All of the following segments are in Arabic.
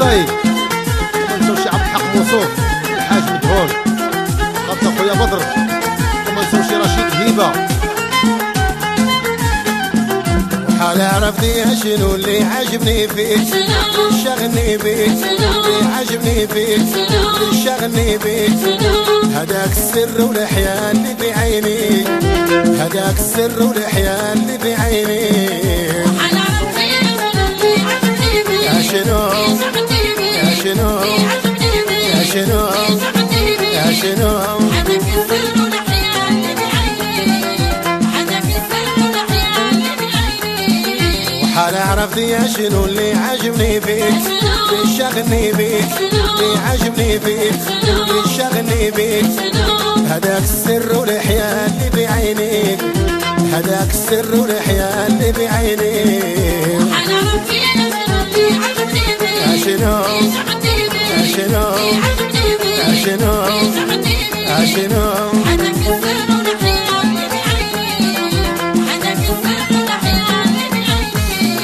الحبايب وما نساوش عبد الحق موصوف الحاج مدهون خاطر خويا بدر وما نساوش رشيد هيبه. وحال عرفتي شنو اللي عجبني فيك اللي شغلني بيك اللي عجبني فيك اللي شغلني بيك هداك السر والحياة اللي بعينيك هداك السر والحياة اللي بعينيك. وحال عرفتي اللي عجبني فيك يا شنو يا شنو يا شنو يا شنو هداك السر والحياة اللي بعينيك هداك السر والحياة اللي بعينيك. وحال عرفتي شنو اللي عجبني فيك اللي شغلني بيك اللي عجبني فيك اللي شغلني بيك هداك السر والحياة اللي بعينيك هداك السر والحياة اللي بعينيك. وحال عرفتي اللي عجبني فيك يا شنو يا شنو يا شنو يا شنو هداك السر والحياة اللي بعينيك هداك السر والحياة اللي بعينيك.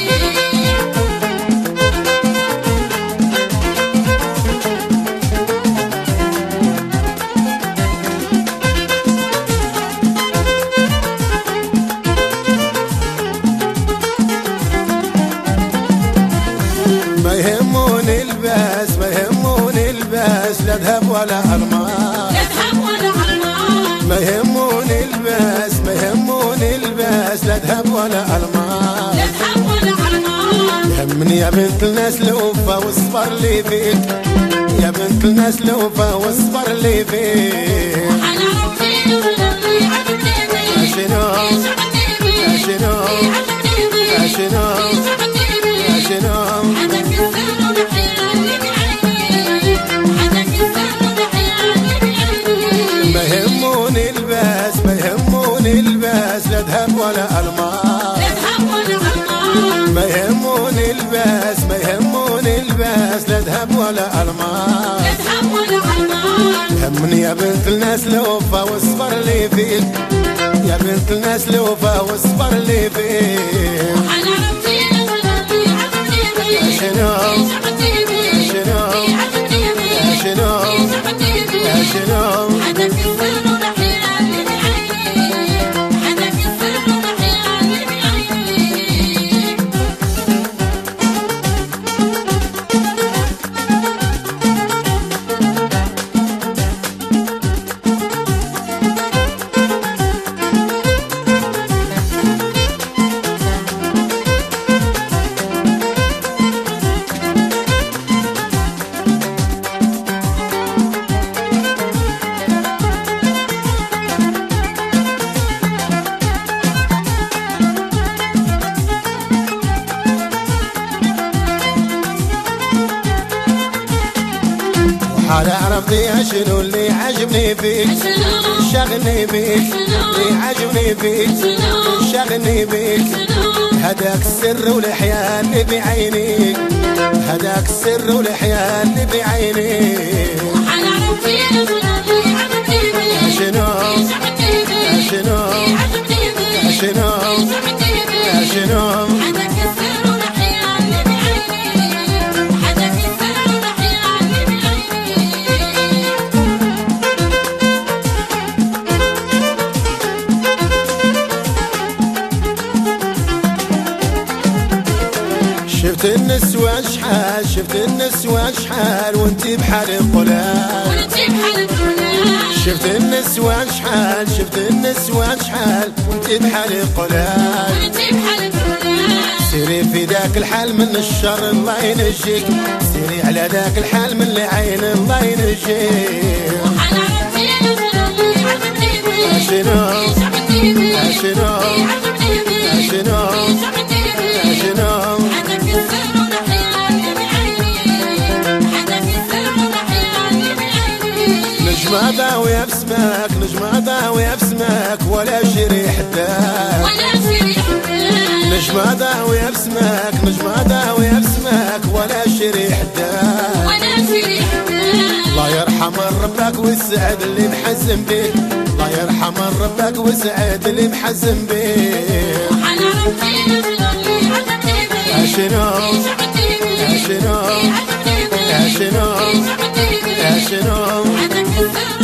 ما يهموني الباس ما يهموني الباس لا ذهب ولا الماس لا ذهب ولا علمان ما يهموني الباس ما يهموني الباس لا ذهب ولا الماس لا ذهب ولا علمان. يهمني يا بنت الناس الوفا والصبر اللي فيك يا بنت الناس الوفا والصبر اللي فيك. وحال عرفتي اللي عجبني فيك يا شنو يا شنو يا شنو يا شنو هداك السر والحياة اللي بعينيك هداك السر والحياة اللي بعينيك. ما يهموني الباس ما يهموني الباس لا ذهب ولا الماس لا ذهب ولا علمان ما يهموني الباس ما يهموني الباس لا ذهب ولا الماس لا ذهب ولا علمان. يهمني يا بنت الناس الوفا والصبر اللي فيك يا بنت الناس الوفا والصبر اللي فيك. وحال عرفتي اللي عجبني فيك يا شنو يا شنو يا شنو يا شنو هداك السر والحياة اللي بعينيك هداك السر والحياة اللي بعينيك. وحال عرفتي شنو اللي عجبني فيك اللي شغلني بيك اللي عجبني فيك اللي شغلني بيك هداك السر والحياة اللي بعينيك هداك السر والحياة اللي بعينيك. وحال عرفتي اللي عجبني فيك يا شنو يا شنو يا شنو يا شنو هداك السر والحياة اللي بعينيك هداك السر والحياة اللي بعينيك. شفت النسوان شحال شفت النسوان شحال وانتي بحال القلال وانتي بحال الفلان شفت النسوان شحال شفت النسوان شحال وانتي بحال القلال وانتي بحال الفلان. سيري في ذاك الحال من الشر الله ينجيك سيري على ذاك الحال من العين الله ينجيك. وحال عرفتي اللي عجبني فيك يا شنو يا شنو يا شنو يا شنو هداك السر والحياة اللي بعينيك هداك السر والحياة اللي بعينيك. نجمة ضاوية بسماك نجمة ضاوية بسماك ولا شري حداك ولا شي حداك نجمة ضاوية بسماك نجمة ضاوية بسماك ولا شري حداك. ولا شي حداك الله يرحم ربك ويسعد اللي محزن بيك الله يرحم ربك ويسعد اللي محزن بيك. وحال عرفتي اللي عجبني فيك يا شنو اللي عجبني فيك يا شنو اللي عجبني فيك يا شنو يا شنو